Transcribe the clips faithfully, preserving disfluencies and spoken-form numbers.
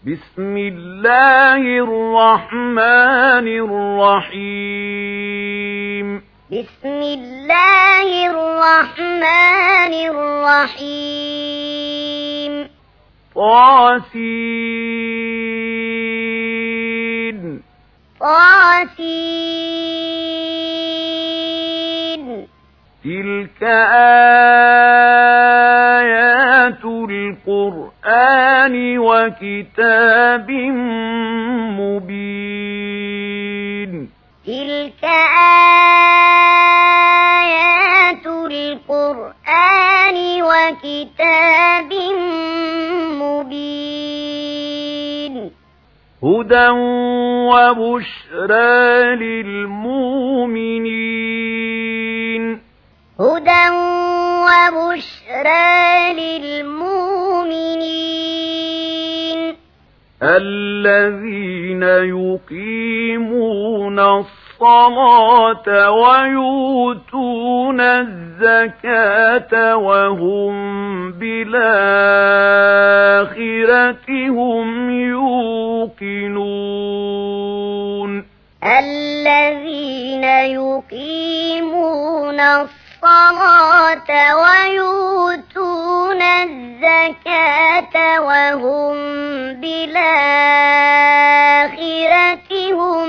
بسم الله الرحمن الرحيم بسم الله الرحمن الرحيم طاسين طاسين تلك آيات القرآن وكتاب مبين تلك آيات القرآن وكتاب مبين هدى وبشرى للمؤمنين هدى وبشرى للمؤمنين الذين يقيمون الصلاة ويؤتون الزكاة وهم بالآخرة هم يوقنون الذين يقيمون الصلاة ويؤتون الزكاة وهم بالآخرة هم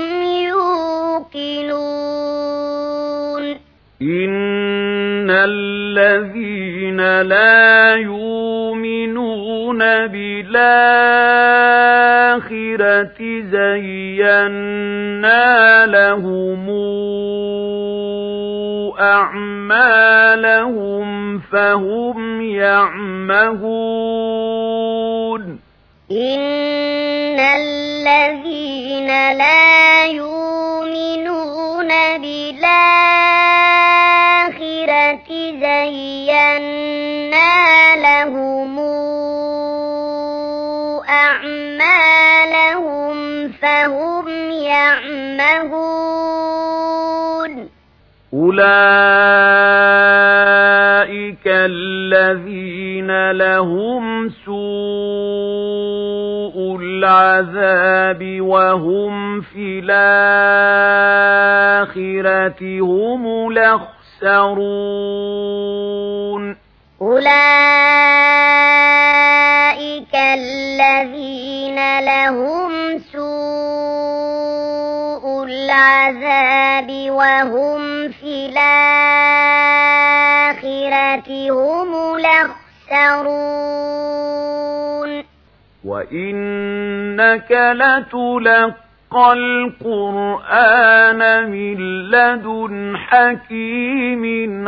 يوقنون إن الذين لا يؤمنون بالآخرة زينا لهم أعمالهم فهم يعمهون إن الذين لا يؤمنون بالآخرة زينا لهم أعمالهم فهم يعمهون أولئك الذين لهم سوء العذاب وهم في الآخرة هم الأخسرون أولئك الذين لهم سوء العذاب وهم في الآخرة هم الأخسرون وإنك لتلقى القرآن من لدن حكيم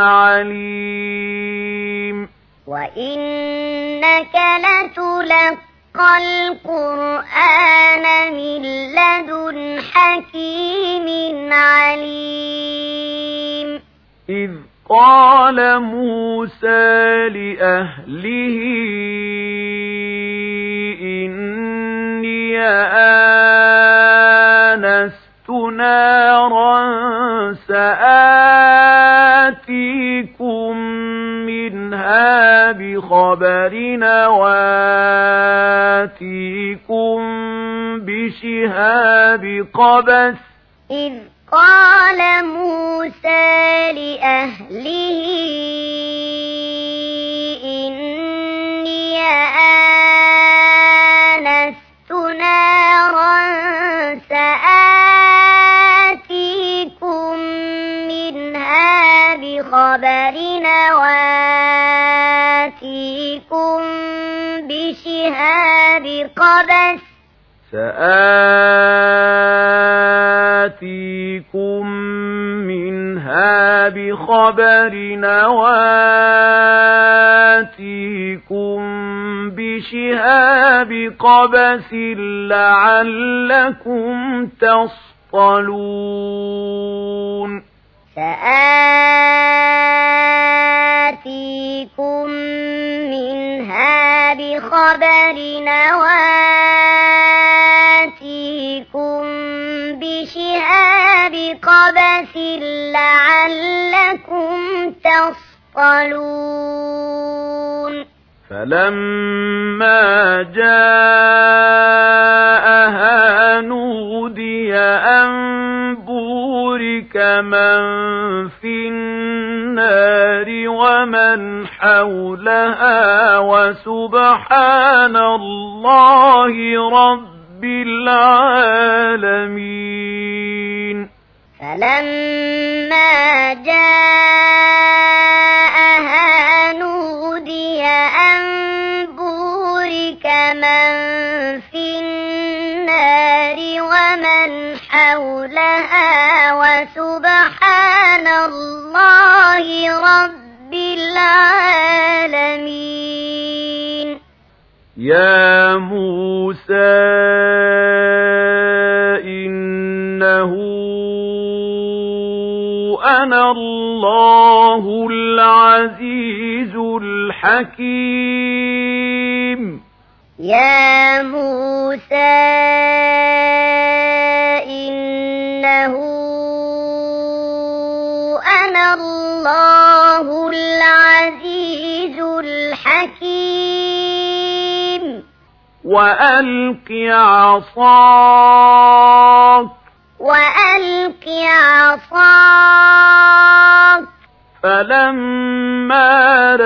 عليم وإنك لتلقى القرآن من لدن حكيم عليم إذ قال موسى لأهله إني آنست نارا سآتيكم منها بخبر وآتيكم بشهاب قبس إذ قال موسى لأهله إني آنست نارا سآتيكم منها بخبر وآتيكم بشهاب قبس سآتيكم منها بخبر وآتيكم بشهاب قبس لعلكم تصطلون سآتيكم منها بخبر وآتيكم بشهاب قبس لعلكم تصطلون. فلما جاء سبحان الله رب العالمين. فلما جاءها نودي أن بورك من في النار ومن حولها وسبحان الله رب العالمين. يا موسى إنه أنا الله العزيز الحكيم. يا موسى إنه أنا الله العزيز الحكيم. وألق عصاك وألق عصاك فلما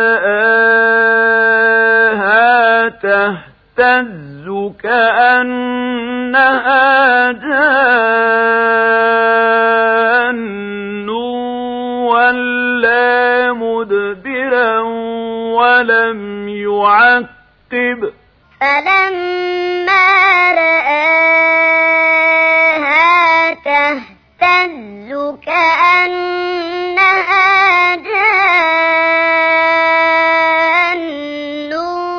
رآها تهتز كأنها جان ولا مدبرا ولم يعقب. فلما رآها تهتز كأنها جان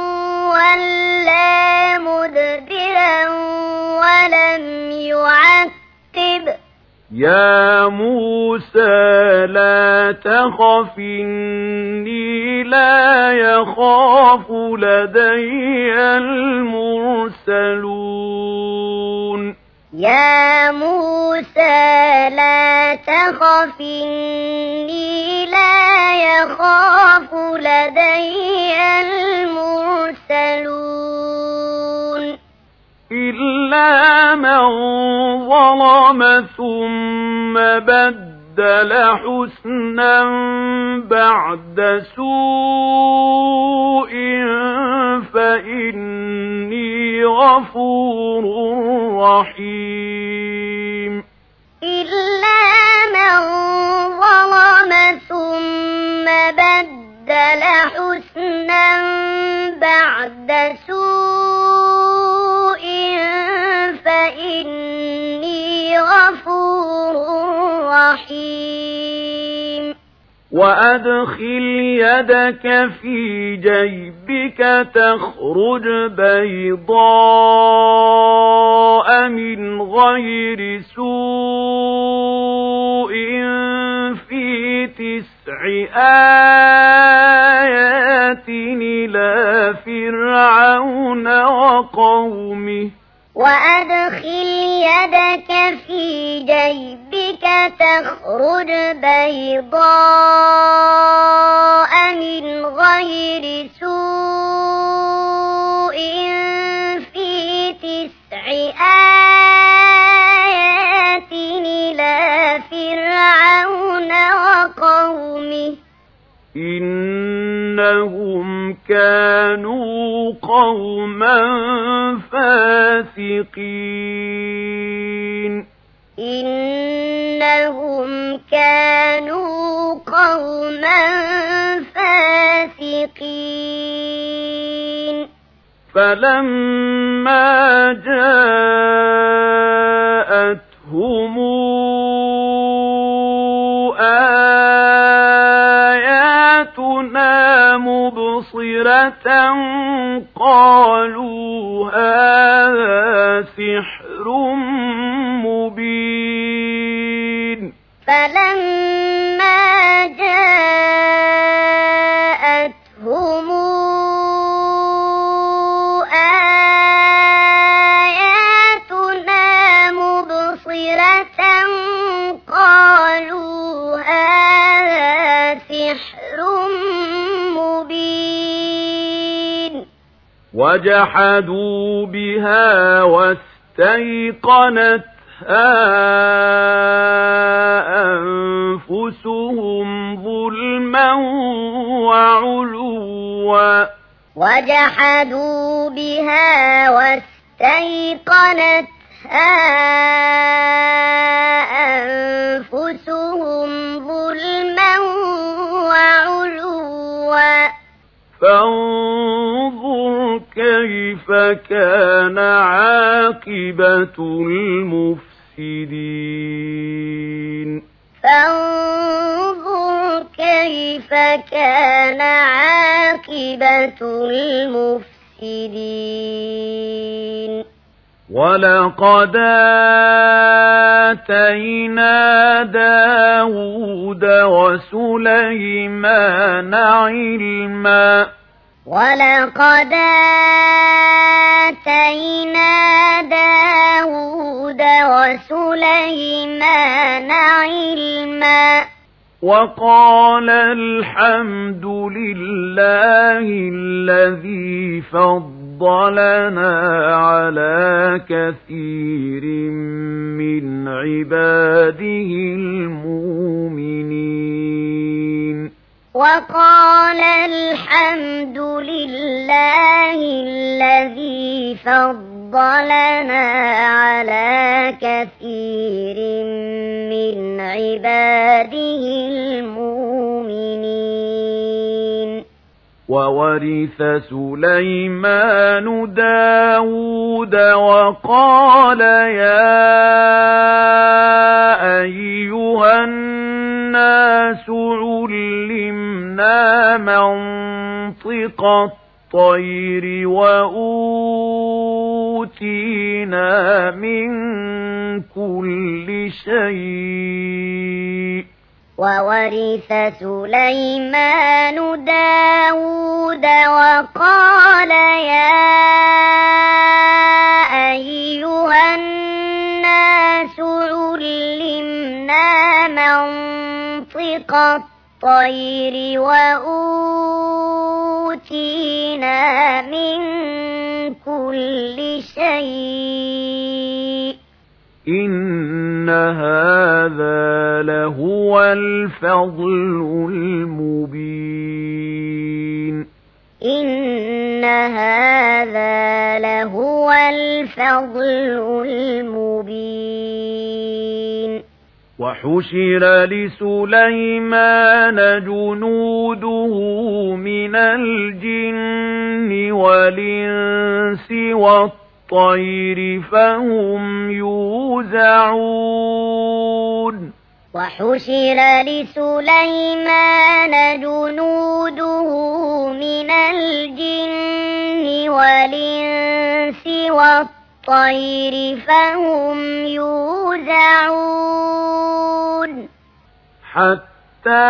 ولا مدبرا ولم يعقب. يا موسى لا تخف إني لا يخاف لدي المرسلون. يا موسى لا تخف إني لا يخاف لدي المرسلون. إلا من ظلم ثم بدل حسنا بعد سوء فإني غفور رحيم. إلا من ظلم ثم بدل حسنا بعد سوء فإني غفور رحيم. وأدخل يدك في جيبك تخرج بيضاء من غير سوء في تسع آيات إلى فرعون وقومه. وأدخل يدك في جيبك تخرج بيضاء من غير سوء في تسع آيات إلى فرعون وقومه إنهم كانوا قوما فاسقين. إنهم كانوا قوما فاسقين. فلما جاءتهم آياتنا مبصرة قالوا هذا سحر مبين. فلما جاءتهم آياتنا مبصرة قالوا هذا سحر مبين. وجحدوا بها واستيقنتها أنفسهم ظلما وعلوا وجحدوا بها واستيقنتها أنفسهم ظلما وعلوا فانظر كيف كان عاقبة المفسدين فانظر كيف كان عاقبة المفسدين ولقد آتينا داود وسليمان علما ولقد آتينا داود وسليمان علما وقال الحمد لله الذي فضلنا على كثير من عباده المؤمنين وقال الحمد لله الذي فضلنا على كثير من عباده المؤمنين وورث سليمان داود وقال يا أيها الناس علمنا منطق الطير وأوتينا من كل شيء وورث سليمان داود وقال يا أيها الناس علمنا منطق الطير وأوتينا من كل شيء إن هذا لهو الفضل المبين إن هذا لهو الفضل المبين وحشر لسليمان جنوده من الجن والإنس والطير فهم يوزعون وحشر لسليمان جنوده من الجن والإنس والطير فهم يوزعون حتى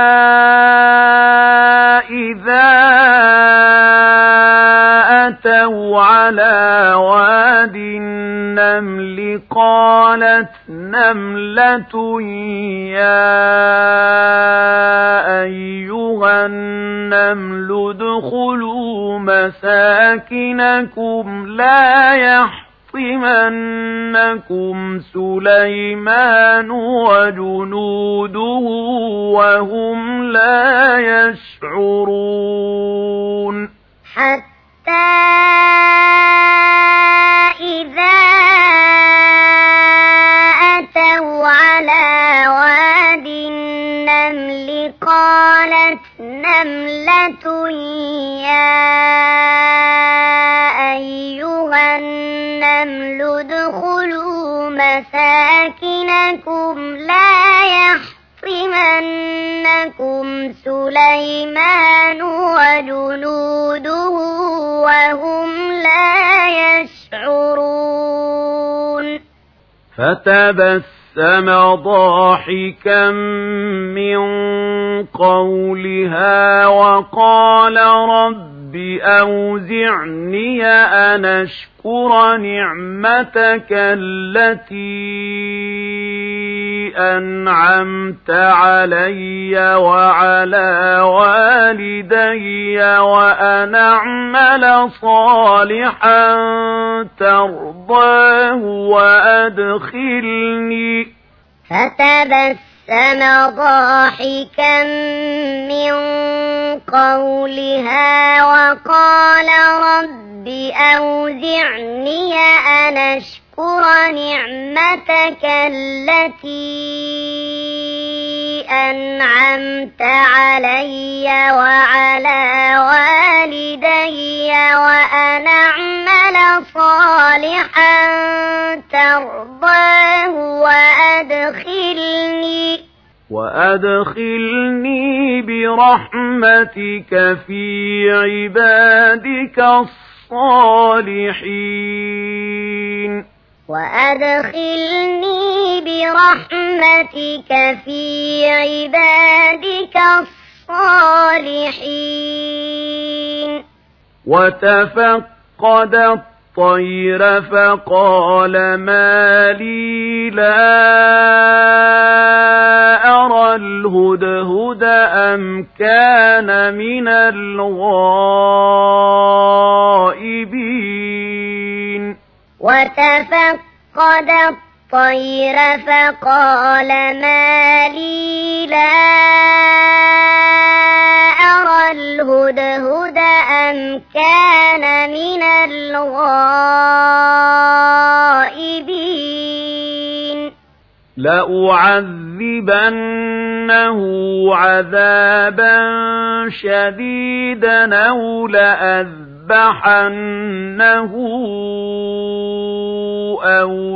إذا أتوا على واد النمل قالت نملة يا أيها النمل ادخلوا مساكنكم لا يحطمنكم سليمان وجنوده وهم لا يشعرون حتى إذا أتوا على واد النمل قالت نملة يا أيها النمل ادخلوا مساكنكم لا يحطمنكم سليمان وجنوده وهم لا يشعرون فتبسم ضاحكا من قولها وقال رب أوزعني أن أشكر نعمتك التي أنعمت علي وعلى والدي وأن أعمل صالحا ترضاه وأدخلني فتبسم ضاحكا من قولها وقال رب أوزعني أن أشكر نعمتك التي أنعمت علي وعلى والدي وأن أعمل صالحا ترضاه وأدخلني وأدخلني برحمتك في عبادك الصالحين وأدخلني برحمتك في عبادك الصالحين. وتفقد الطير فقال ما لي لا أرى الهدهد أم كان من الغائبين. وتفقد الطير فقال ما لي لا أرى الهدهد أم كان من الغائبين. لأعذبنه عذابا شديدا أو لأذبحنه أو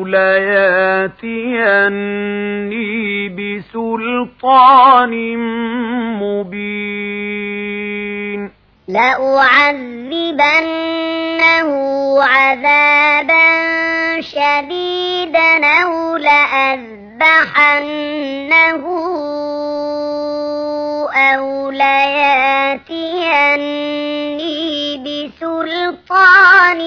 لياتيني بسلطان مبين. لأعذبنه عذابا شديدا أو لأذبحنه أو لياتيني بسلطان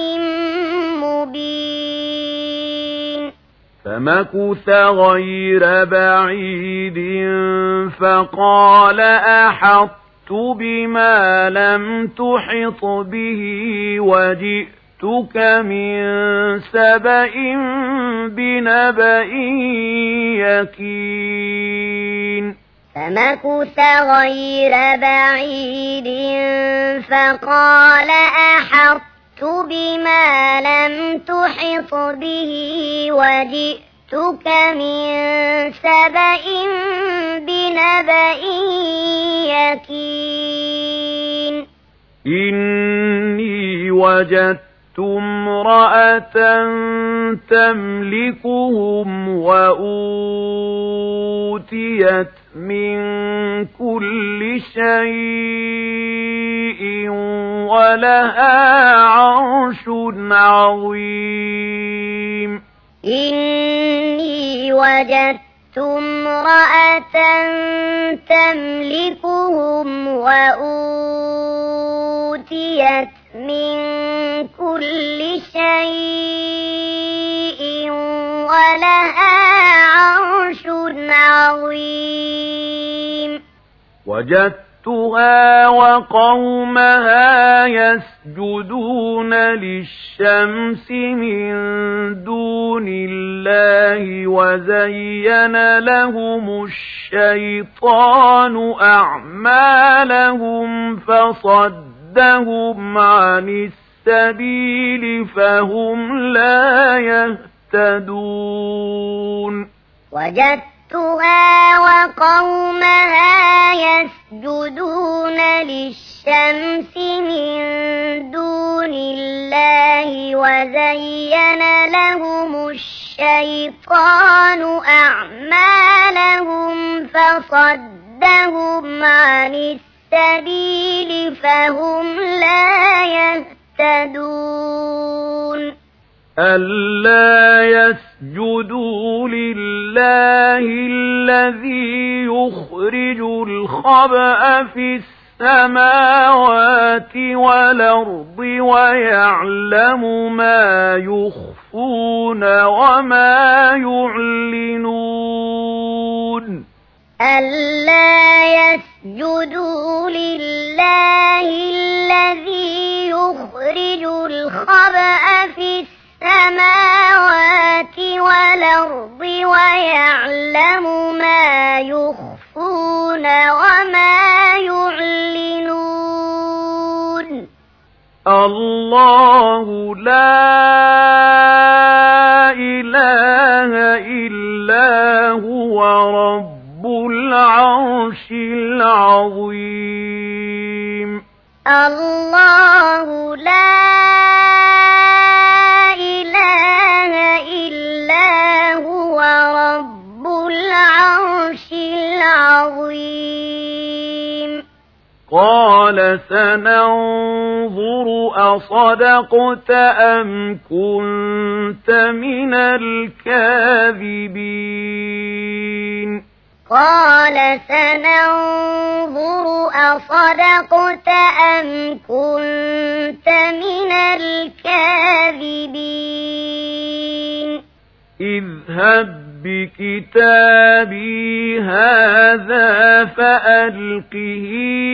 مبين. فمكث غير بعيد فقال أحطت بما لم تحط به وجئتك من سبأ بنبأ يقين. فمكث غير بعيد فقال أحطت بما لم تحط به وجئتك من سبأ بنبأ يقين. إني وجدت امرأة تملكهم وأوتيت من كل شيء ولها عرش عظيم. إني وجدت امرأة تملكهم وأوتيت من كل شيء ولها عرش عظيم. وجدتها وقومها يسجدون للشمس من دون الله وزين لهم الشيطان أعمالهم فصدهم عن السبيل فهم لا يهتدون. وجدتها وقومها يسجدون للشمس من دون الله وزين لهم الشيطان أعمالهم فصدهم عن السبيل فهم لا يهتدون. ألا يسجدوا لله الذي يخرج الخبأ في السماوات والأرض ويعلم ما يخفون وما يعلنون. ألا يسجدوا لله الذي يخرج الخبأ في السماوات والأرض الأرض ويعلم ما يخفون وما يعلنون الله لا إله إلا هو رب العرش العظيم الله لا إله إلا هو رب العرش العظيم قال سننظر أصدقت أم كنت من الكاذبين قال سننظر أصدقت أم كنت من الكاذبين اذهب بكتابي هذا فألقه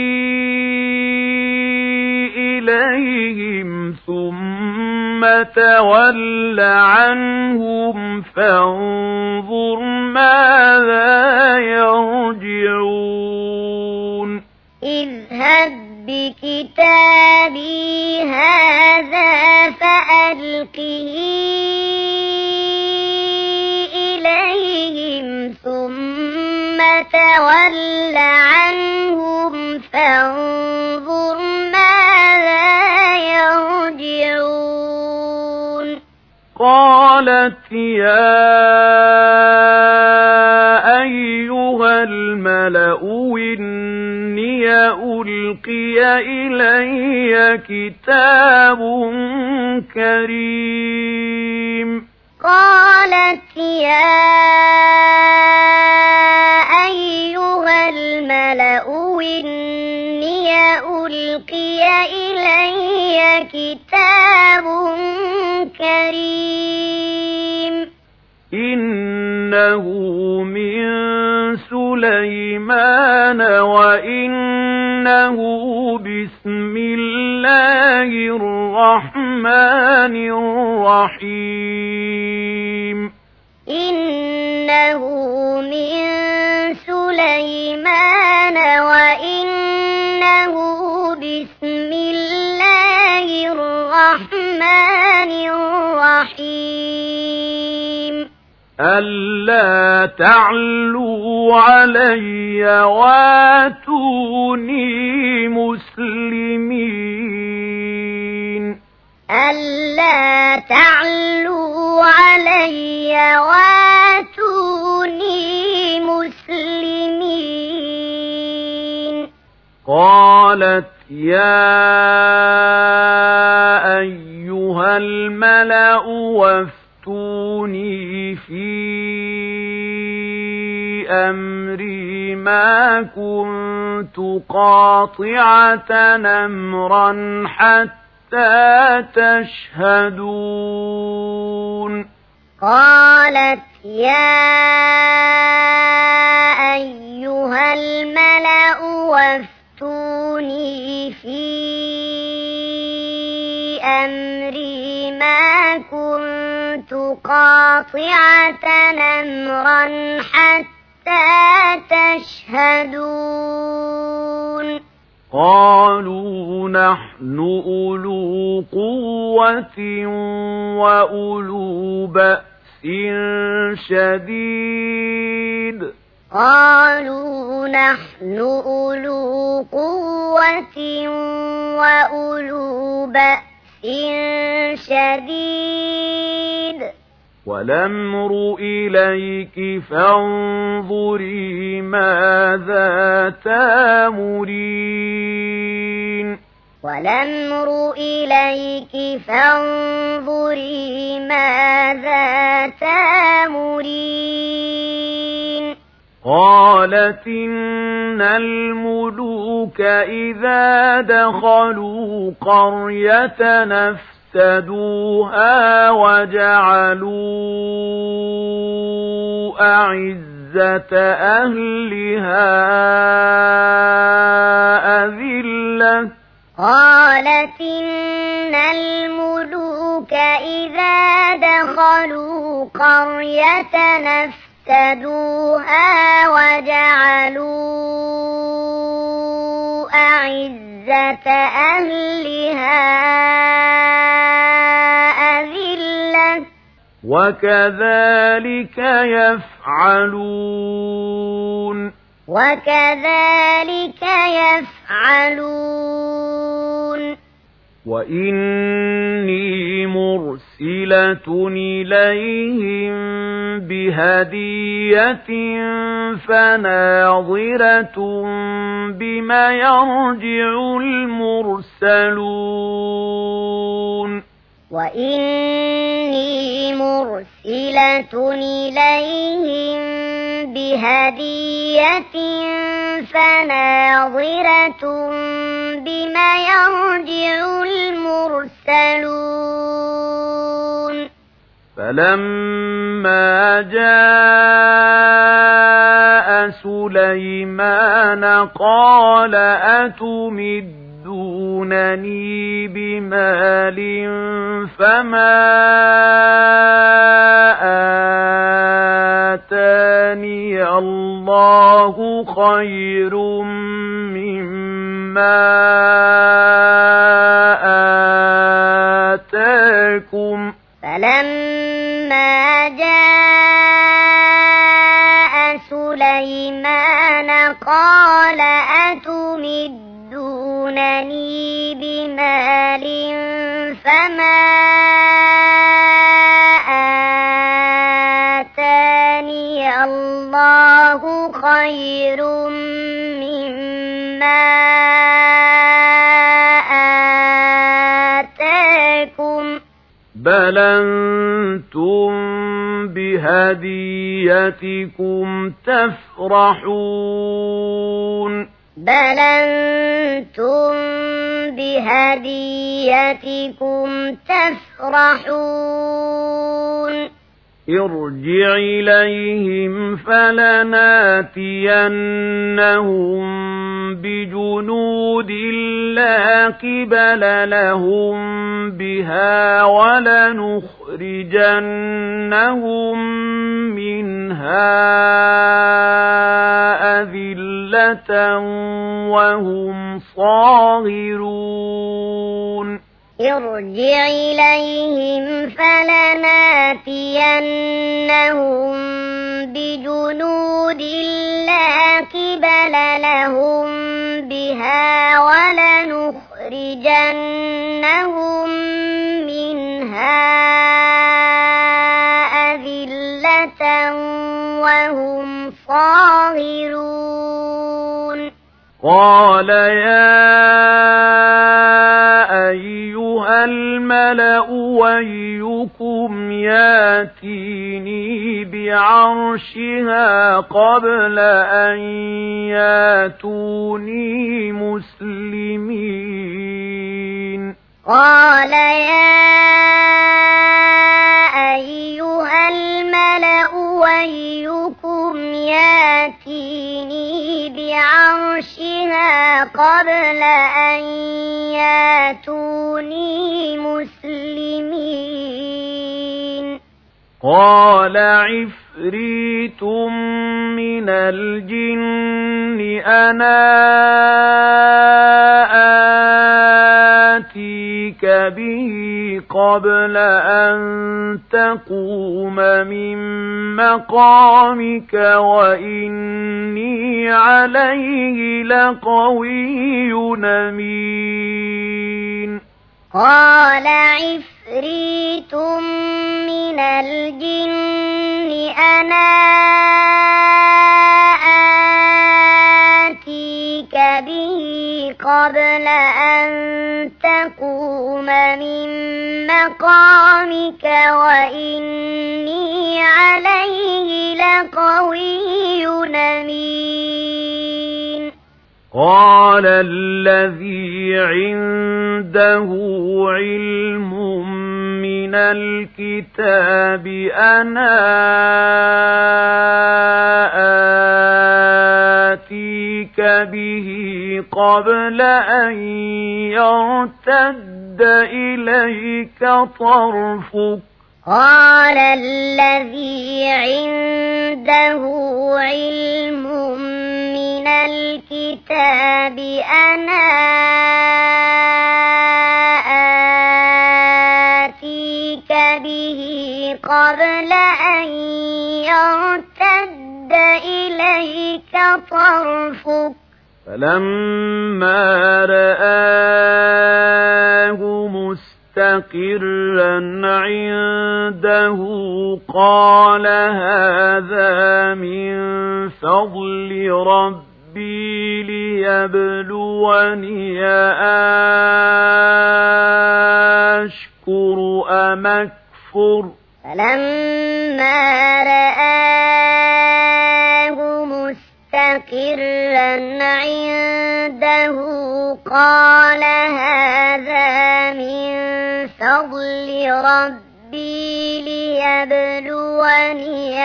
إليهم ثم تول عنهم فانظر ماذا يرجعون اذهب بكتابي هذا فألقه إليهم ثم تول عنهم فانظر ماذا يرجعون قالت يا أيها الملأ إني ألقي إلي كتاب كريم قالت يا أيها الملأ إني ألقي إلي كتاب كريم إنه من سليمان وإنه بسم الله الرحمن الرحيم إنه من سليمان وإنه بسم الله الرحمن الرحيم ألا تعلوا علي واتوني مسلمين ألا تعلوا علي واتوني مسلمين قالت يا أيها الملأ وافتوني في أمري ما كنت قاطعة أمرا حتى تشهدون قالت يا أيها الملأ وافتوني في أمري ما كنت قاطعة أمرا حتى تشهدون قالوا نحن أولو قوة وأولو بأس شديد قالوا نحن أولو قوة وأولو بأس شديد والأمر إليك فانظري ماذا تأمرين والأمر إليك فانظري ماذا تأمرين قالت إن الملوك إذا دخلوا قرية نفسدوها وجعلوا أعزة أهلها أذلة قالت إن الملوك إذا دخلوا قرية نفسدوها وجعلوا أعزة أهلها أذلة وكذلك يفعلون وكذلك يفعلون وإني مرسلة إليهم بهدية فناظرة بما يرجع المرسلون وإني مرسلة إليهم بهدية فناظرة بما يرجع المرسلون فلما جاء سليمان قال أتمدونني بمال فما آتاني الله خير مما آتاكم فلما جاء سليمان قال أتمدونني بمال فما آتاني الله خير مما آتاكم بل أنتم بهديتكم تفرحون بل أنتم بهديتكم تفرحون ارجع إليهم فلناتينهم بجنود لا قبل لهم بها ولنخرجنهم منها أذلة وهم صاغرون ارجع إليهم فلناتينهم بجنود لا قبل لهم بها ولنخرجنهم منها أذلة وهم صاغرون قال يا أيها الملأ أيكم ياتيني بعرشها قبل أن ياتوني مسلمين قال يا أيها الملأ أيكم ياتيني بعرشها قبل أن ياتوني مسلمين قال عفريت من الجن أنا آتيك به قبل أن تقوم من مقامك وإني عليه لقوي أمين قال عفريت من الجن أنا آتيك به قبل أن تقوم من مقامك وإني عليه لقوي أمين قال الذي عنده علم من الكتاب أنا آتيك به قبل أن يرتد إليك طرفك قال الذي عنده علم من الكتاب أنا آتيك به قبل أن يرتد إليك طرفك فلما رآه مستقرا عنده قال هذا من فضل ربي ليبلوني أشكر أم أكفر فلما رآه مستقرا عنده قال هذا من فضل ربي ليبلوني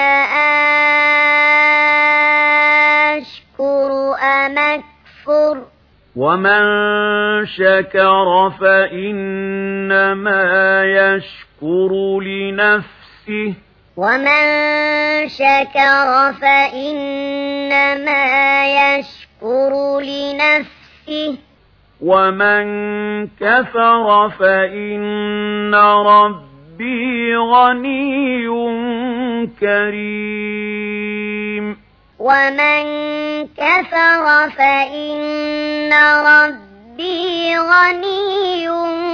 أشكر أم أكفر ومن شكر فإنما يشكر لنفسه ومن شكر فإنما يشكر لنفسه ومن كفر فإن ربي غني كريم ومن كفر فإن ربي غني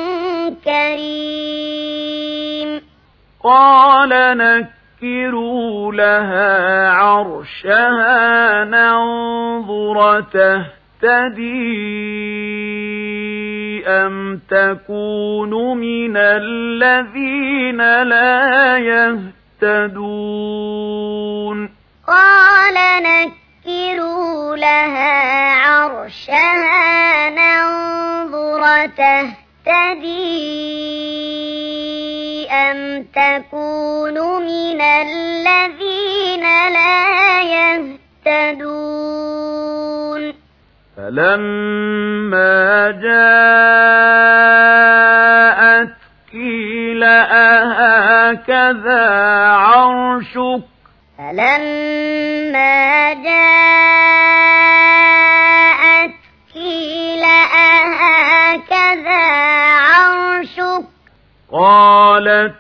كريم قال نكروا لها عرشها ننظر تهتدي أم تكون من الذين لا يهتدون قال نكروا لها عرشها ننظر تهتدي أم تكون من الذين لا يهتدون فلما جاءت قيل أهكذا عرشك فلما جاءت قيل أهكذا عرشك قالت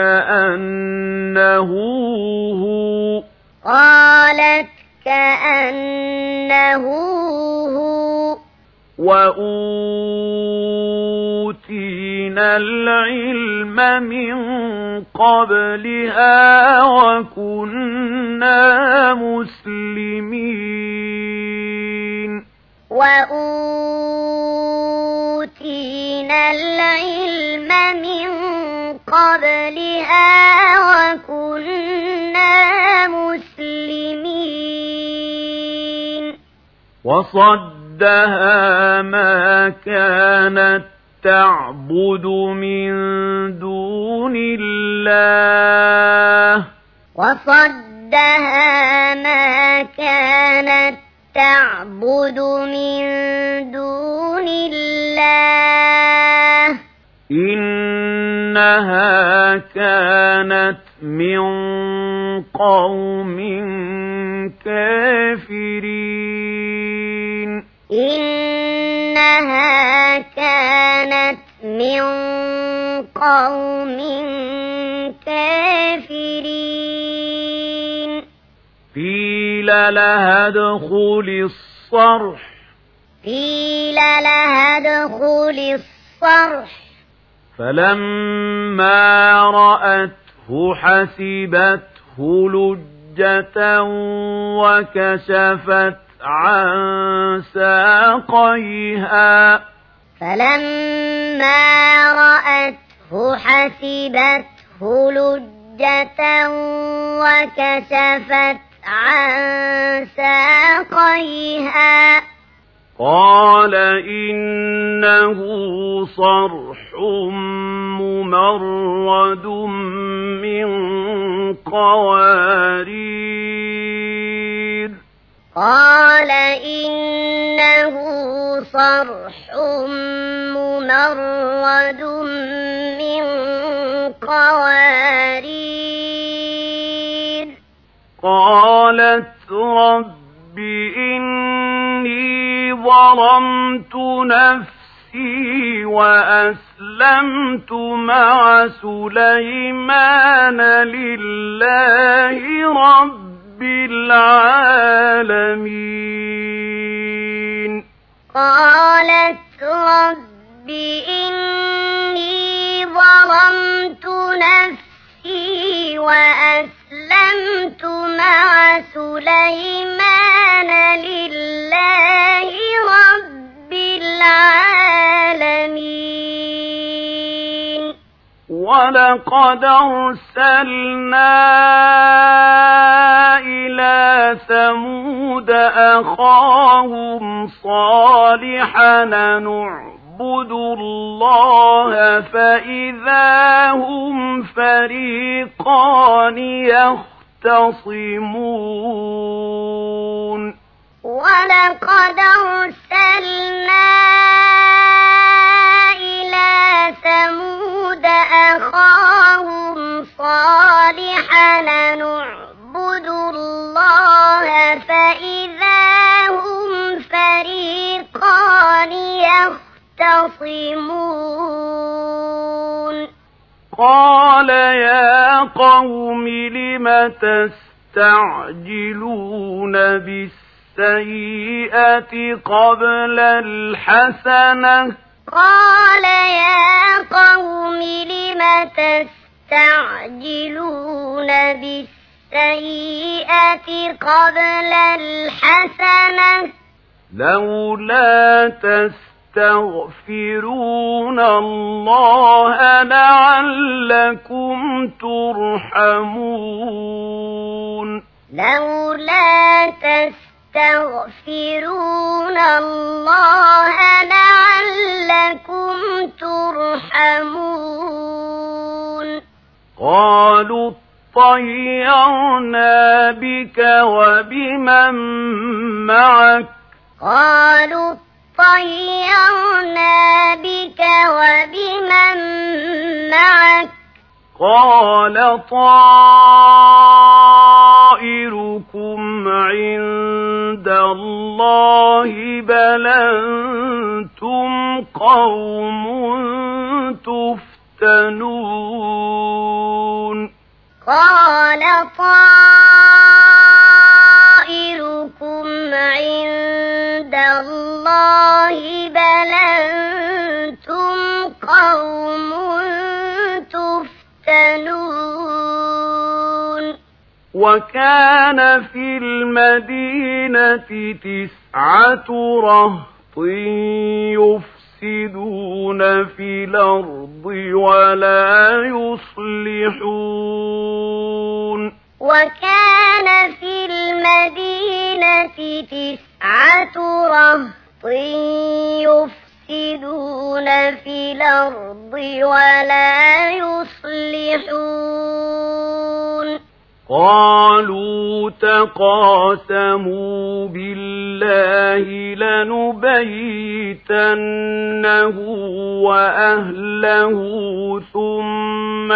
كأنه هو قالت كأنه هو وأوتينا العلم من قبلها وكنا مسلمين وأوتينا العلم من قبلها وكنا مسلمين وصدها ما كانت تعبد من دون الله وصدها ما كانت تعبد من دون الله إنها كانت من قوم كافرين إنها كانت من قوم كافرين قيل لها ادخل الصرح قيل لها ادخل الصرح فلما رأته حسبته لجة وكشفت عن ساقيها فلما رأته حسبته لجة وكشفت عن ساقيها قال إنه صرح ممرد من قوارير قال إنه صرح ممرد من قوارير قالت رب إني ظلمت نفسي وأسلمت مع سليمان لله رب العالمين. قالت رب إني ظلمت نفسي وأسلمت مع سليمان لله رب العالمين. ولقد أرسلنا إلى ثمود أخاهم صالحا نعبد الله فإذا هم فريقان يختصمون. ولقد أرسلنا إلى ثمود أخاهم صالحا نعبد الله فإذا هم فريقان يختصمون. قال يا قوم لم تستعجلون بالسيئة قبل الحسنة. قال يا قوم لم تستعجلون بالسيئة قبل الحسنة لولا تستغفرون الله لعلكم ترحمون. لولا تستغفرون الله لعلكم ترحمون. قالوا اطيرنا بك وبمن معك. قالوا اطيرنا بك وبمن معك. قال طائركم عند الله بل أنتم قوم تفتنون. قال طائركم عند الله بل أنتم قوم تفتنون. وكان في المدينة تسعة رهط يفسدون في الأرض ولا يصلحون. وكان في المدينة تسعة رهط يفسدون في الأرض ولا يصلحون. قالوا تقاسموا بالله لنبيتنه وأهله ثم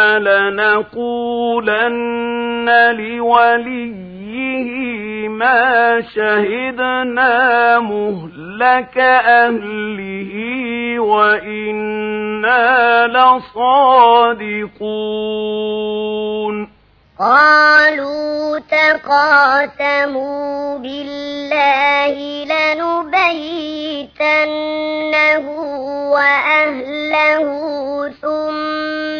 لنقولن لوليه ما شهدنا مهلك أهله وإنا لصادقون. قالوا تقاسموا بالله لنبيتنه وأهله ثم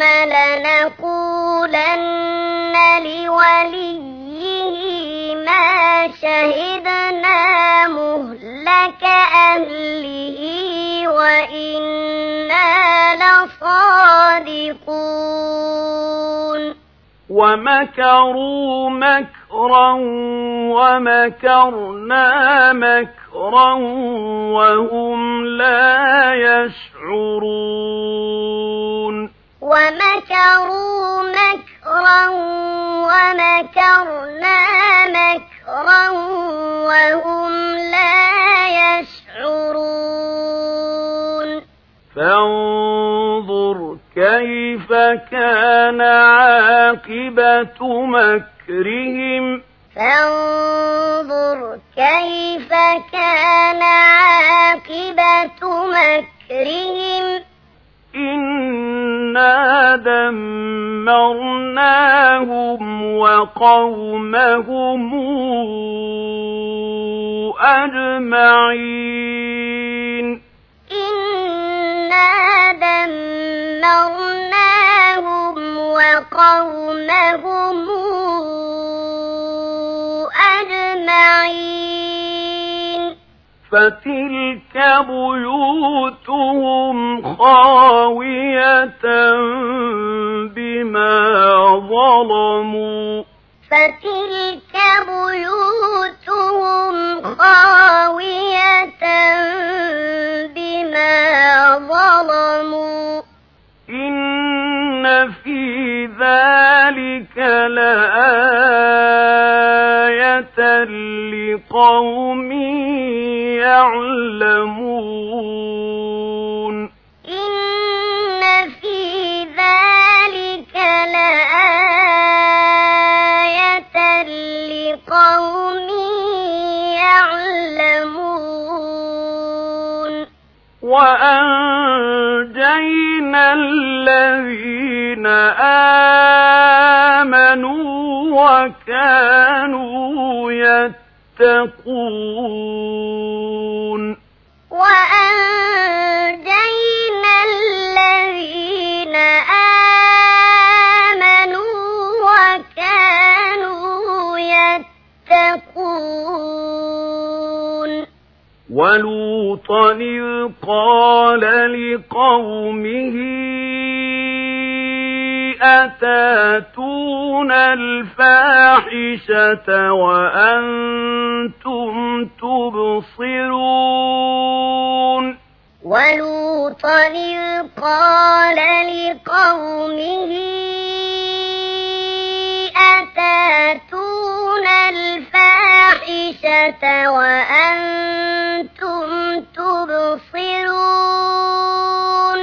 لنقولن لوليه ما شهدنا مهلك أهله وإنا لصادقون. ومكروا مكرا ومكرنا مكرا وهم لا يشعرون. ومكروا مكرا ومكرنا مكرا وهم لا يشعرون. فانظر كيف كان عاقبة مكرهم فانظر كيف كان عاقبة مكرهم إنا دمرناهم وقومهم أجمعين إنا دمرناهم وقومهم أجمعين فتلك بيوتهم خاوية بما ظلموا فتلك بيوتهم خاوية بما ظلموا إن في ذلك لآية لقوم يعلمون إن في ذلك لآية لقوم يعلمون وأنجينا الذين آمنوا وكانوا يتقون وأنجينا الذين آمنوا وكانوا يتقون ولوطا إذ قال لقومه أتاتون الفاحشة وأنتم تبصرون ولوطا إذ قال لقومه أتاتون الفاحشة وأنتم تبصرون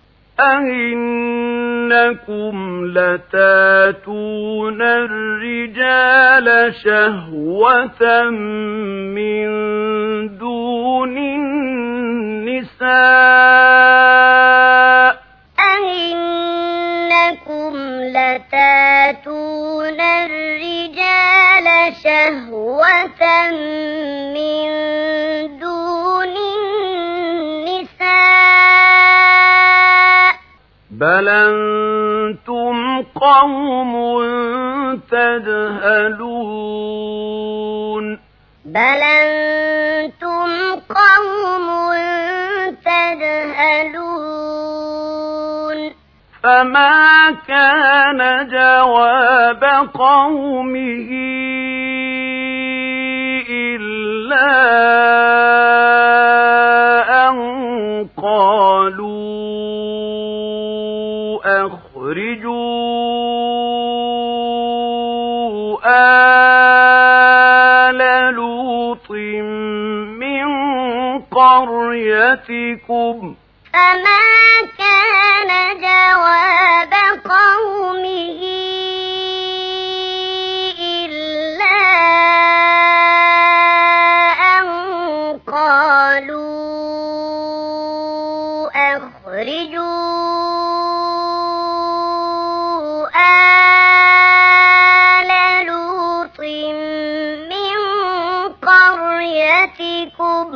أئنكم لتاتون الرجال شهوة من دون النساء أئنكم لتاتون الرجال شهوة من دون النساء بل أنتم قوم تجهلون بل أنتم قوم تجهلون فما كان جواب قومه إلا أن قالوا أخرجوا آل لوط من قريتكم فما كان جواب قومه إلا أن قالوا أخرجوا آل لوط من قريتكم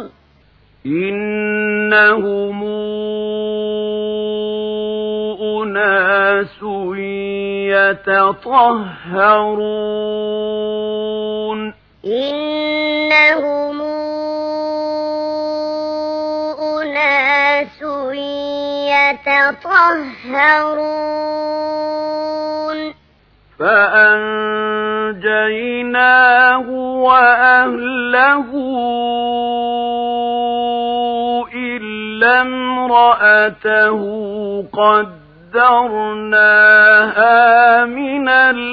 إنهم أناس يتطهرون إنهم أناس يتطهرون فأنجيناه وأهله إلا امرأته قدرناها من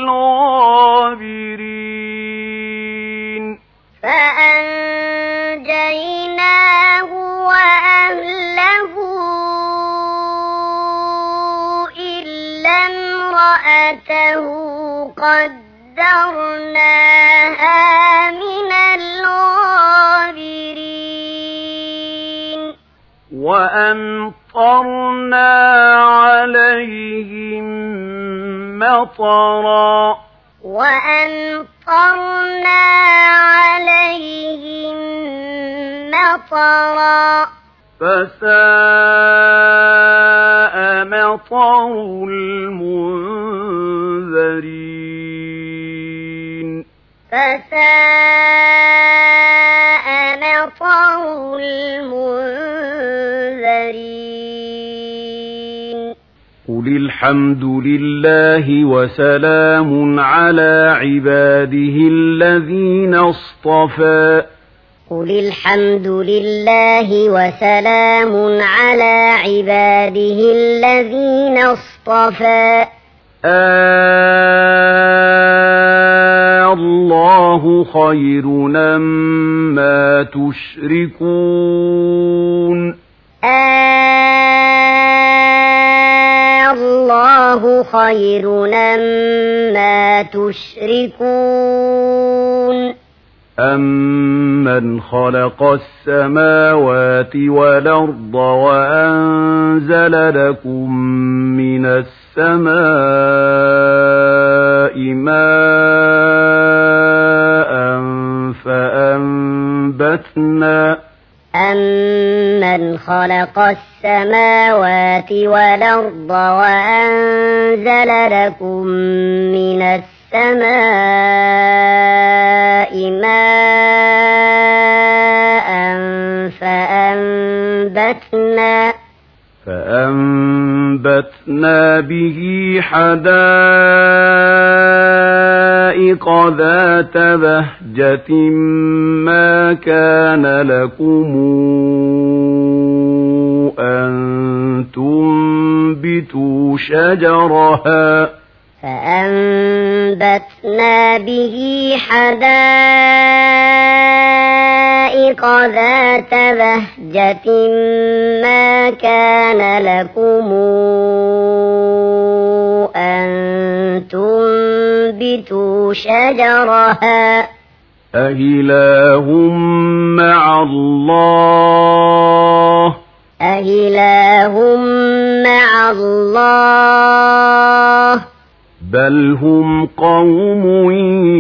الغابرين فأنجيناه وأهله إلا امرأته قدرناها فأمطرناها من الغابرين وأمطرنا عليهم مطرا وأمطرنا عليهم مطرا فساء مطر المنذرين فساء مطر المنذرين قل الحمد لله وسلام على عباده الذين اصطفى قل الحمد لله وسلام على عباده الذين اصطفى آه الله خير أما تشركون آه الله خير أما تشركون أَمَّنْ خَلَقَ السَّمَاوَاتِ وَالْأَرْضَ وَأَنزَلَ لَكُم مِّنَ السَّمَاءِ مَاءً فَأَنبَتْنَا أَمَّنْ خَلَقَ السَّمَاوَاتِ وَالْأَرْضَ وَأَنزَلَ لَكُم مِّنَ السَّمَاءِ مَاءً فَأَنبَتْنَا فَأَنبَتْنَا بِهِ حَدَائِقَ ذَاتَ بَهْجَةٍ مَا كَانَ لَكُمْ أَن تُنبِتُوا شَجَرَهَا فأنبتنا به حدائق ذات بهجة ما كان لكم أن تنبتوا شجرها أإله مع الله أإله مع الله بل هم قوم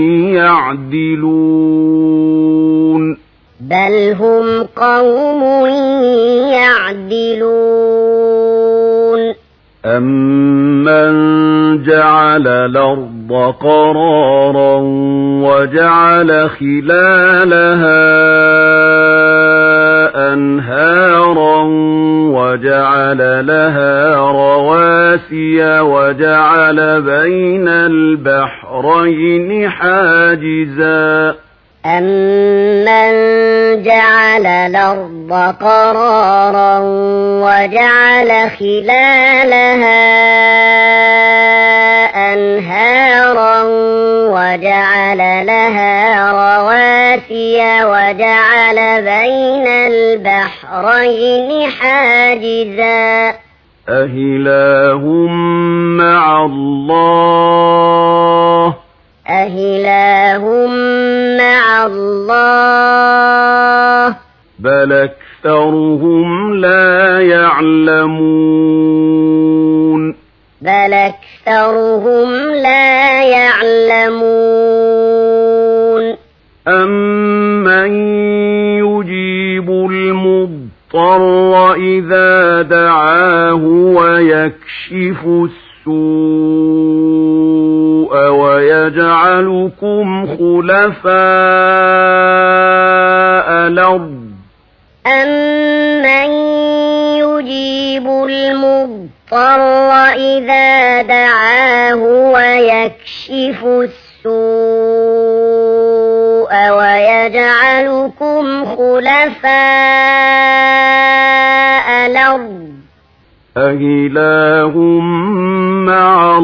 يعدلون بل هم قوم يعدلون أمن جعل الأرض قرارا وجعل خلالها أنهارا وجعل لها رواسي وجعل بين البحرين حاجزا أَمَّنْ جَعَلَ الْأَرْضَ قَرَارًا وَجَعَلَ خِلَالَهَا أَنْهَارًا وَجَعَلَ لَهَا رَوَاسِيَ وَجَعَلَ بَيْنَ الْبَحْرَيْنِ حَاجِزًا أإله مع الله أإله مع الله بل أكثرهم لا يعلمون بل أكثرهم لا يعلمون أمن يجيب المضطر إذا دعاه ويكشف السوء ويجعلكم خلفاء الأرض أَمَّن يُجِيبُ الْمُضْطَرَّ إِذَا دَعَاهُ وَيَكْشِفُ السُّوءَ وَيَجْعَلُكُمْ خُلَفَاءَ الْأَرْضِ أإله مع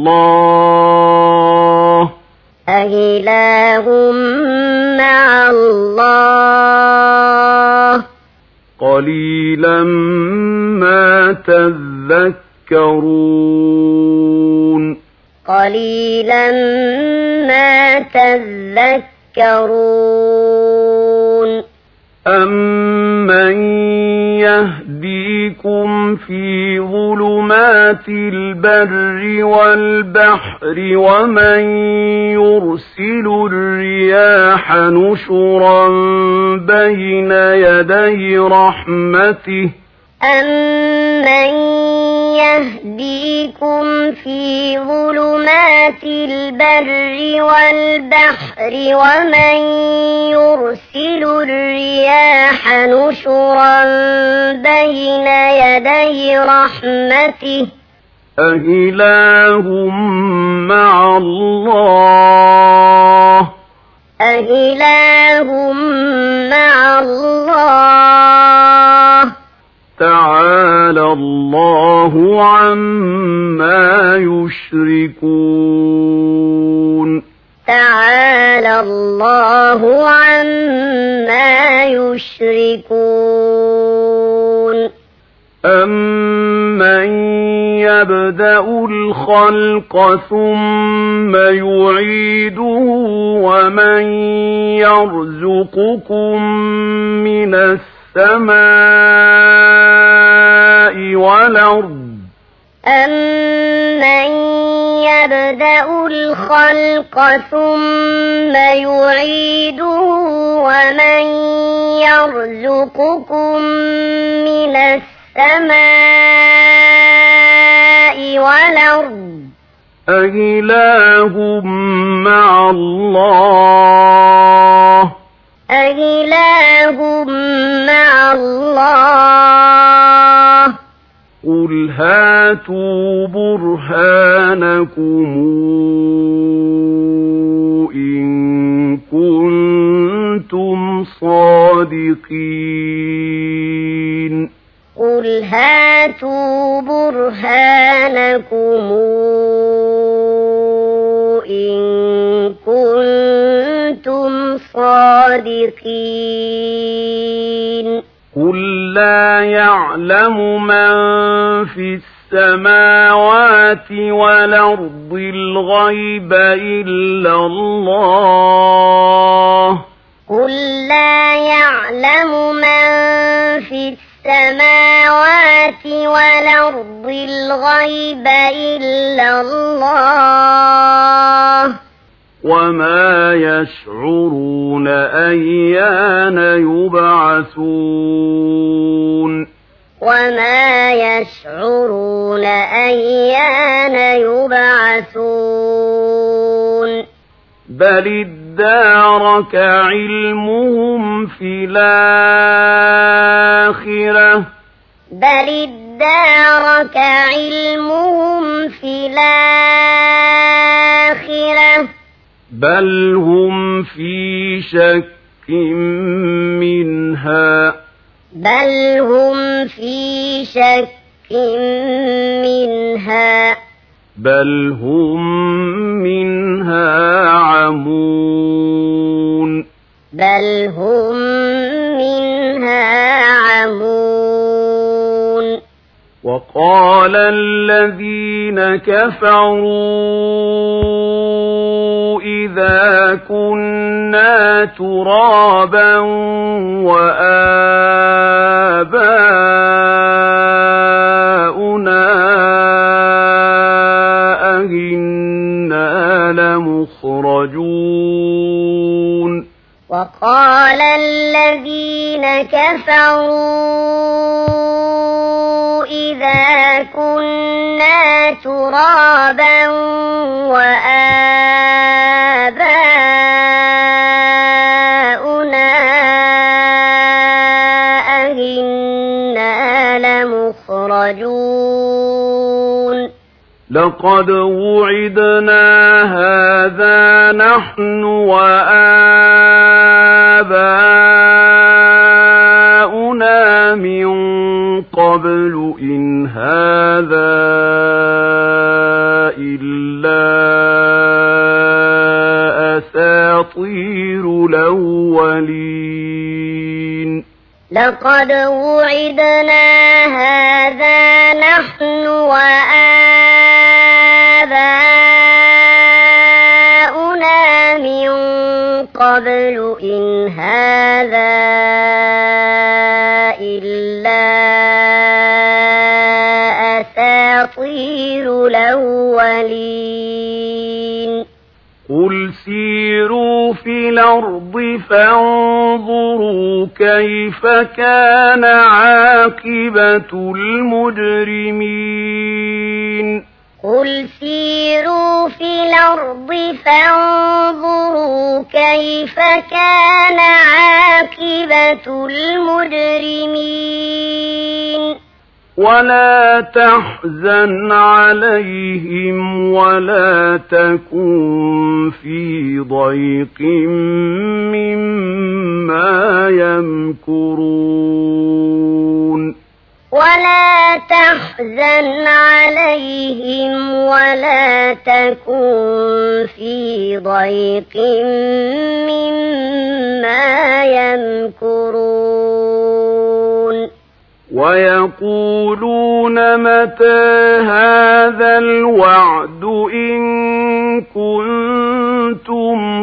الله أإله مع الله قليلا ما تذكرون قليلا ما تذكرون أَمَّن يَهْدِيكُمْ فِي ظُلُمَاتِ الْبَرِّ وَالْبَحْرِ وَمَن يُرْسِلُ الرِّيَاحَ نُشُرًا بَيْنَ يَدَيْ رَحْمَتِهِ أَمَّن يَهْدِيكُمْ فِي ظُلُمَاتِ الْبَرِّ وَالْبَحْرِ وَمَن يُرْسِلُ الرِّيَاحَ نُشُرًا بَيْنَ يَدَيْ رَحْمَتِهِ أَإِلَٰهٌ مَّعَ اللَّهِ أَإِلَٰهٌ مَّعَ اللَّهِ تَعَالَى اللَّهُ عَمَّا يُشْرِكُونَ تعالى الله عما يشركون أَمَّن يَبْدَأُ الْخَلْقَ ثُمَّ يُعِيدُهُ وَمَن يَرْزُقُكُم مِّنَ السَّمَاءِ وَالْأَرْضِ أَمَّن يَبْدَأُ الْخَلْقَ ثُمَّ يُعِيدُهُ وَمَن يَرْزُقُكُم مِّنَ السَّمَاءِ وَالْأَرْضِ أَإِلَٰهٌ مَّعَ اللَّهِ أَإِلَٰهٌ مَّعَ اللَّهِ قُلْ هَاتُوا بُرْهَانَكُمْ إِن كُنتُمْ صَادِقِينَ قُلْ هَاتُوا بُرْهَانَكُمْ إِن كُنتُمْ صَادِقِينَ قُل لَّا يَعْلَمُ مَن فِي السَّمَاوَاتِ وَالْأَرْضِ الْغَيْبَ إِلَّا اللَّهُ قُل لَّا يَعْلَمُ مَن فِي السَّمَاوَاتِ وَالْأَرْضِ الْغَيْبَ إِلَّا اللَّهُ وَمَا يَشْعُرُونَ أَيَّانَ يُبْعَثُونَ وَمَا يَشْعُرُونَ أَيَّانَ يُبْعَثُونَ بَلِ ادَّارَكَ عِلْمُهُمْ فِي الْآخِرَةِ بَلِ ادَّارَكَ عِلْمُهُمْ فِي الْآخِرَةِ بَلْ هُمْ فِي شَكٍّ مِّنْهَا بَلْ هُمْ فِي شَكٍّ مِّنْهَا بَلْ هُم مِّنْهَا عَمُونَ بَلْ هُم مِّنْهَا عَمُونَ وَقَالَ الَّذِينَ كَفَرُوا إِذَا كُنَّا تُرَابًا وَآبَاؤُنَا أَإِنَّا لَمُخْرَجُونَ وَقَالَ الَّذِينَ كَفَرُوا إِذَا كُنَّا تُرَابًا وَآبَاؤُنَا أَإِنَّا لَمُخْرَجُونَ لَقَدْ وُعِدْنَا هَٰذَا نَحْنُ وَآبَاؤُنَا مِن قَبْلُ إِنْ هَٰذَا إِلَّا أَسَاطِيرُ الْأَوَّلِينَ لقد وعدنا هذا نحن وآباؤنا من قبل إن هذا إلا أساطير الأولين قل سيروا في الأرض فانظروا كيف كان عاقبة المجرمين قل سيروا في الأرض فانظروا كيف كان عاقبة المجرمين ولا تحزن عليهم ولا تكن في ضيق مما يمكرون ولا تحزن عليهم ولا تكن في ضيق مما يمكرون ويقولون متى هذا الوعد إن كنتم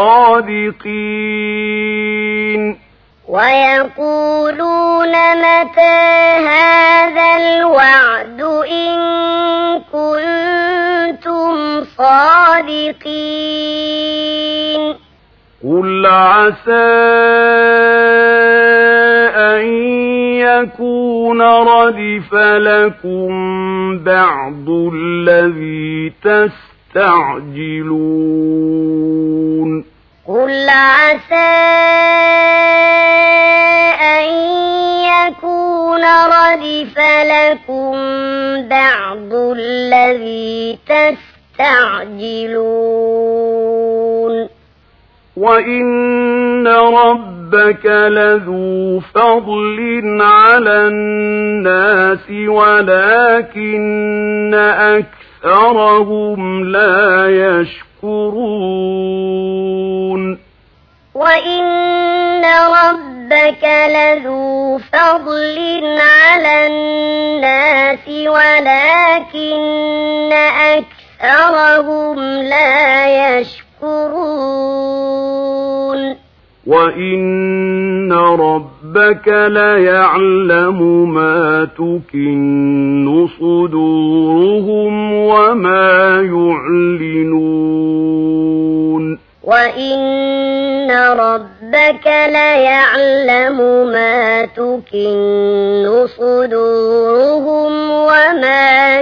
صادقين ويقولون متى هذا الوعد إن كنتم صادقين قل عسى أن يكون ردف لكم بعض الذي تستعجلون قل عسى أن يكون ردف لكم بعض الذي تستعجلون وإن ربك لذو فضل على الناس ولكن أكثرهم لا يشكرون وإن ربك لذو فضل على الناس ولكن أكثرهم لا يشكرون وإن ربك ليعلم ما تكن صدورهم وما يعلنون وإن ربك ليعلم ما تكن صدورهم وما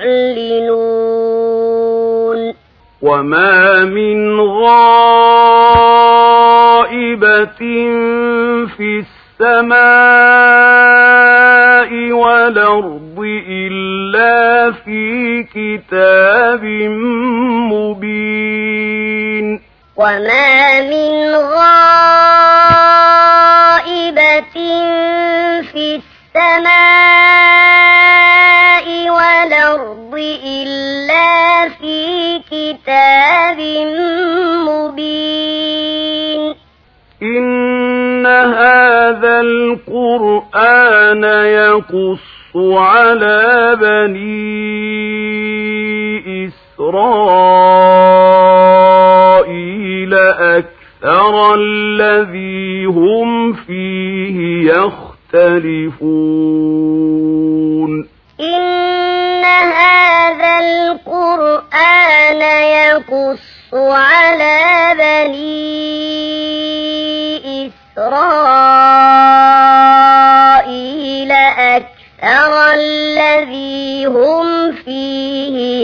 يعلنون وما من غائبة في السماء والأرض إلا في كتاب مبين وما من غائبة في السماء والأرض إلا في كتاب مبين إن هذا القرآن يقص على بني إسرائيل أكثر الذي هم فيه يختلفون إن هذا القرآن يقص على بني إسرائيل أكثر الذي هم فيه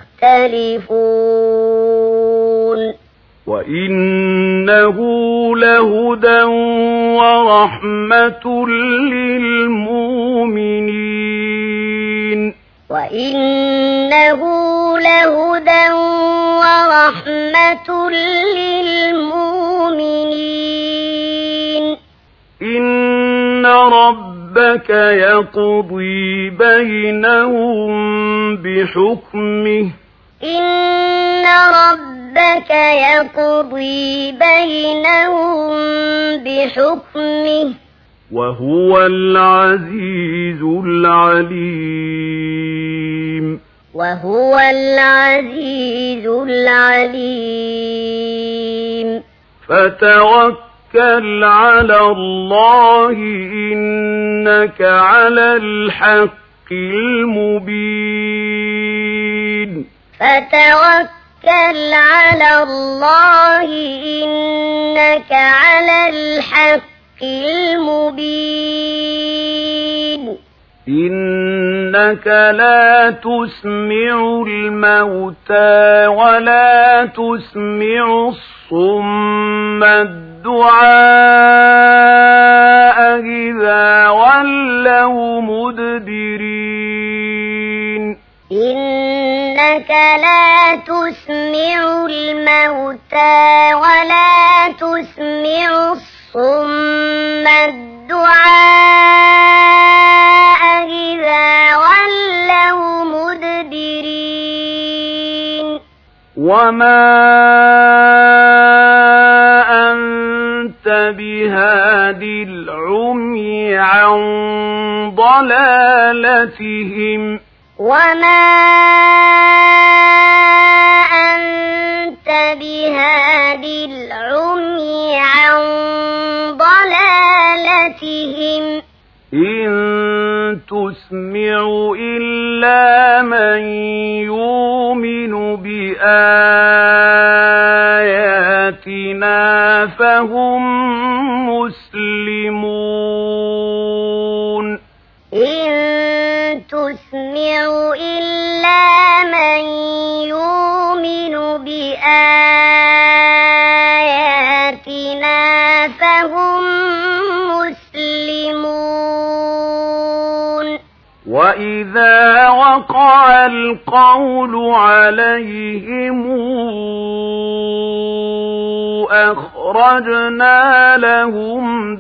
يختلفون وإنه لهدى ورحمة للمؤمنين وإنه لهدى ورحمة للمؤمنين إن ربك يقضي بينهم بحكمه إن ربك يقضي بينهم بحكمه وهو العزيز العليم وهو العزيز العليم فتوكل على الله إنك على الحق المبين فتوكل على الله إنك على الحق المبين إنك لا تسمع الموتى ولا تسمع الصم الدعاء إذا ولوا مدبرين إنك لا تسمع الموتى ولا تسمع الصم الدعاء إذا ولوا مدبرين وما أنت بهادي العمي عن ضلالتهم وما أنت بهادي العمي عن ضلالتهم إن تسمع إلا من يؤمن بآياتنا فهم مسلمون إن تسمع إلا من يؤمن بآياتنا فهم مسلمون وإذا وقع القول عليهم أخرجنا لهم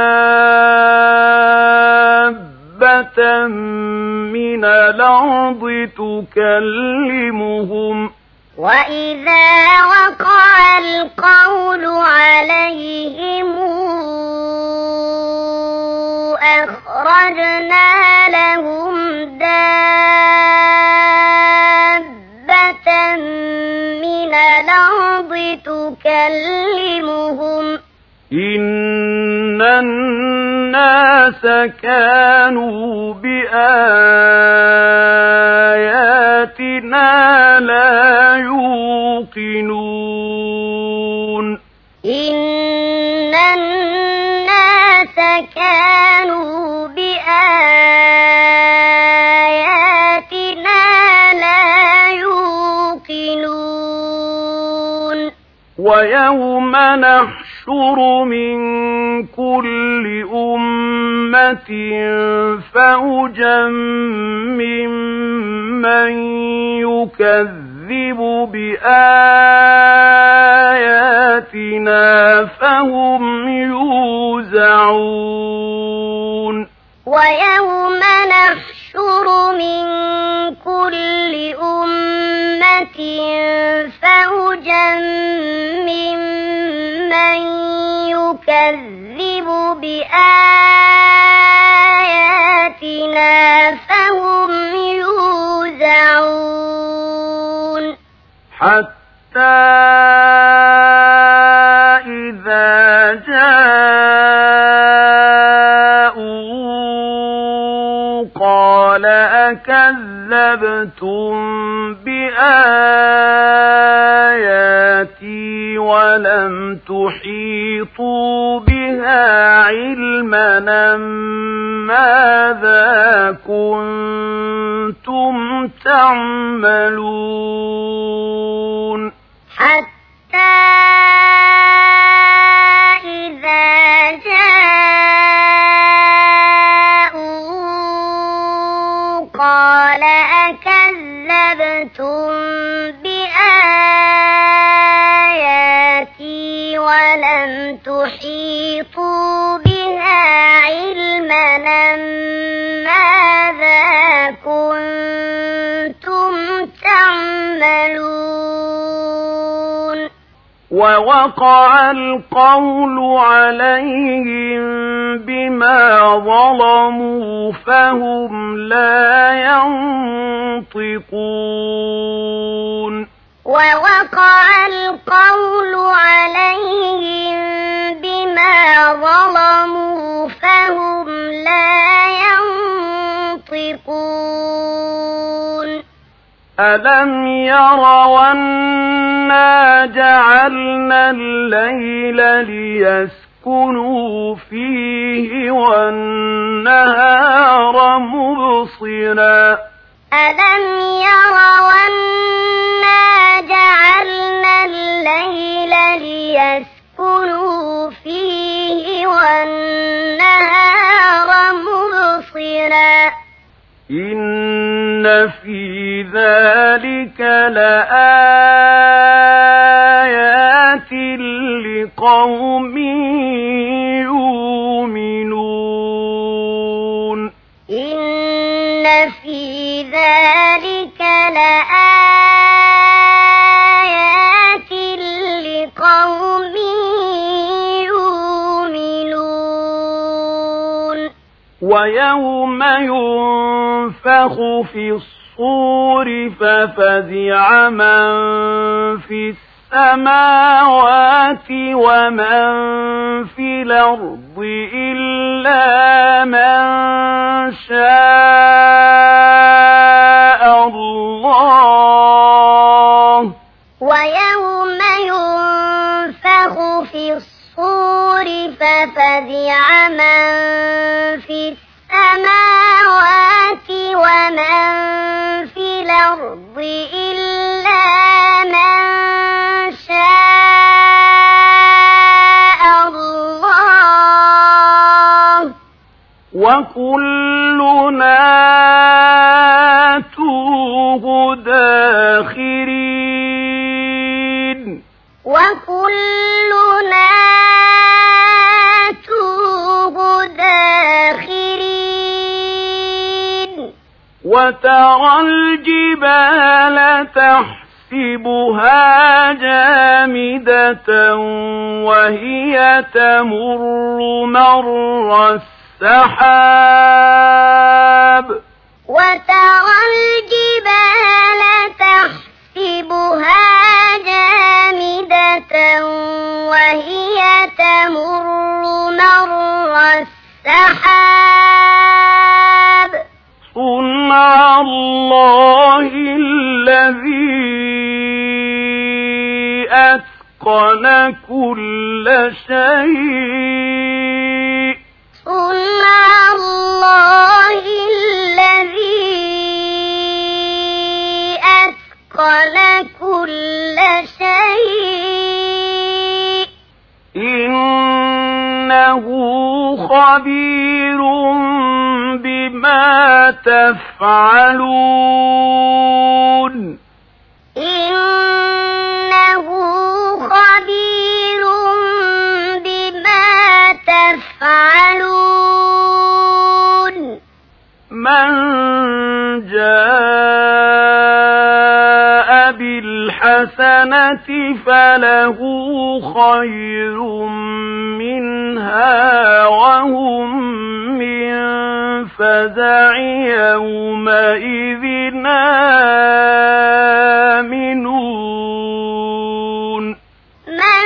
دابة من الأرض تكلمهم وإذا وقع القول عليهم أخرجنا لهم دابة من الأرض تكلمهم إن الناس كانوا بآياتنا لا يوقنون إن الناس كانوا بآياتنا لا يوقنون ويوم نحشر من كل أمة فوجا ممن يكذب بآياتنا فهم يوزعون ويوم نحشر من كل أمة فوجا ممن يكذب بآياتنا فهم يوزعون حتى إذا جاءوا قال أكذبتم بآياتي ولم تحيطوا بها علما ماذا كنتم تعملون حتى إذا جاءوا قال أكذبتم بآياتي ولم تحيطوا بها علما ماذا كنتم تعملون ووقع القول عليهم بما ظلموا فهم لا ينطقون ووقع القول عليهم تحيطون ألم يروا أنا جعلنا الليل ليسكنوا فيه والنهار مبصرا ألم يروا أنا جعلنا الليل ليسكنوا فيه والنهار مبصرا إن في ذلك لآيات لقوم يؤمنون إن في ذلك لآيات لقوم يؤمنون ويوم ينفخ في الصور ففزع من في السماوات ومن في الأرض إلا من شاء الله ويوم ينفخ في الصور ففزع من في السماوات ومن في الأرض إلا من شاء الله وكلنا آتوه داخرين وكلنا آتوه داخرين وترى الجبال تحسبها جامدة وهي تمر مر السحاب وترى الجبال تحسبها جامدة وهي تمر مر السحاب صنع الله الذي أتقن كل شيء صنع الله الذي أتقن كل شيء إنه خبير بما تفعلون إنه خبير بما تفعلون من جاء بالحسنة فله خير منها وهم من فزع يومئذ آمنون من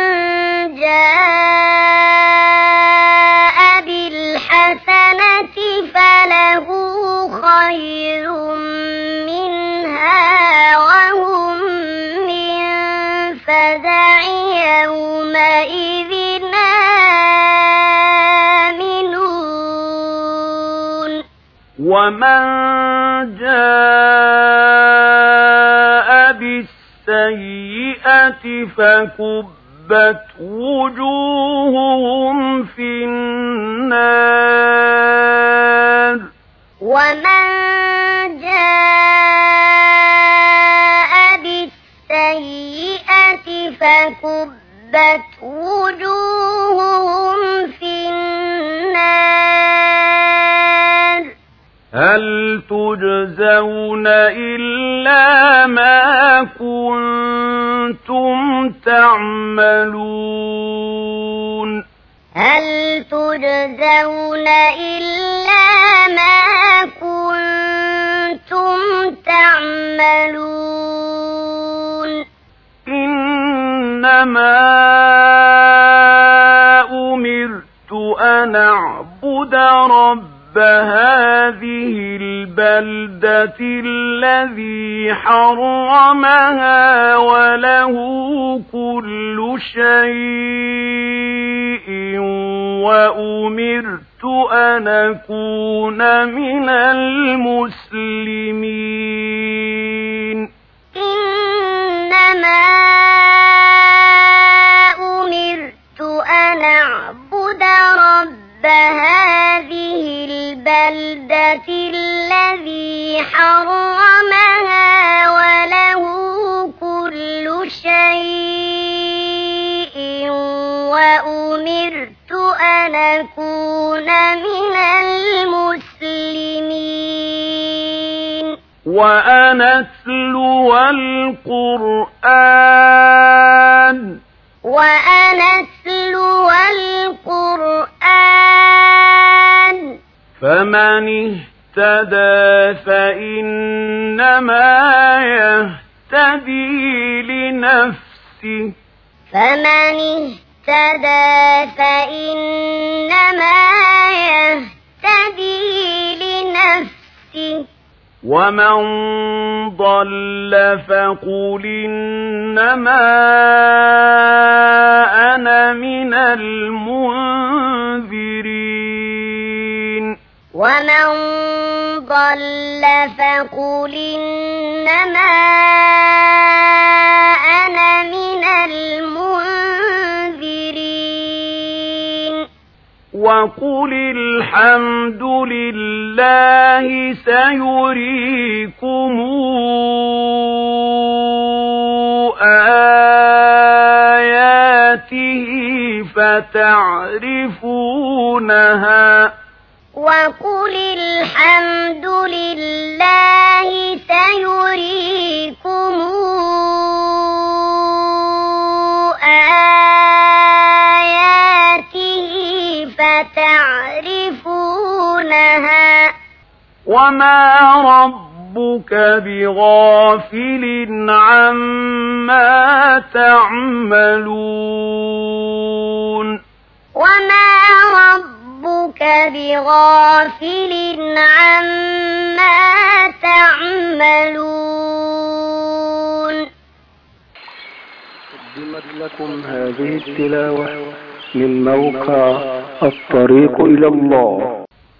جاء بالحسنة فله خير منها وهم من فزع يومئذ آمنون ومن جاء بالسيئة فكبت وجوههم في النار ومن جاء بالسيئة فكبت وجوههم في النار هل تجزون إلا ما كنتم تعملون هل تجزون إلا ما كنتم تعملون إنما أمرت أن أعبد ربي هذه البلدة الذي حرمها وله كل شيء وأمرت أن أكون من المسلمين إنما أمرت أن أعبد رب هذه البلدة الذي حرمها وله كل شيء وأمرت أن أكون من المسلمين وأن أتلو القرآن وأن أتلو القرآن فمن اهتدى فإنما يهتدي لنفسه فمن اهتدى فإنما يهتدي لنفسه ومن ضل فقل إنما أنا من المنذرين ومن ضل فقل إنما أنا من المنذرين وقل الحمد لله سيريكم آياته فتعرفونها وقل الحمد لله سيريكم آياته فتعرفونها وما ربك بغافل عما تعملون وما ربك بغافل عما تعملون. قدمت لكم هذه التلاوة من موقع الطريق إلى الله.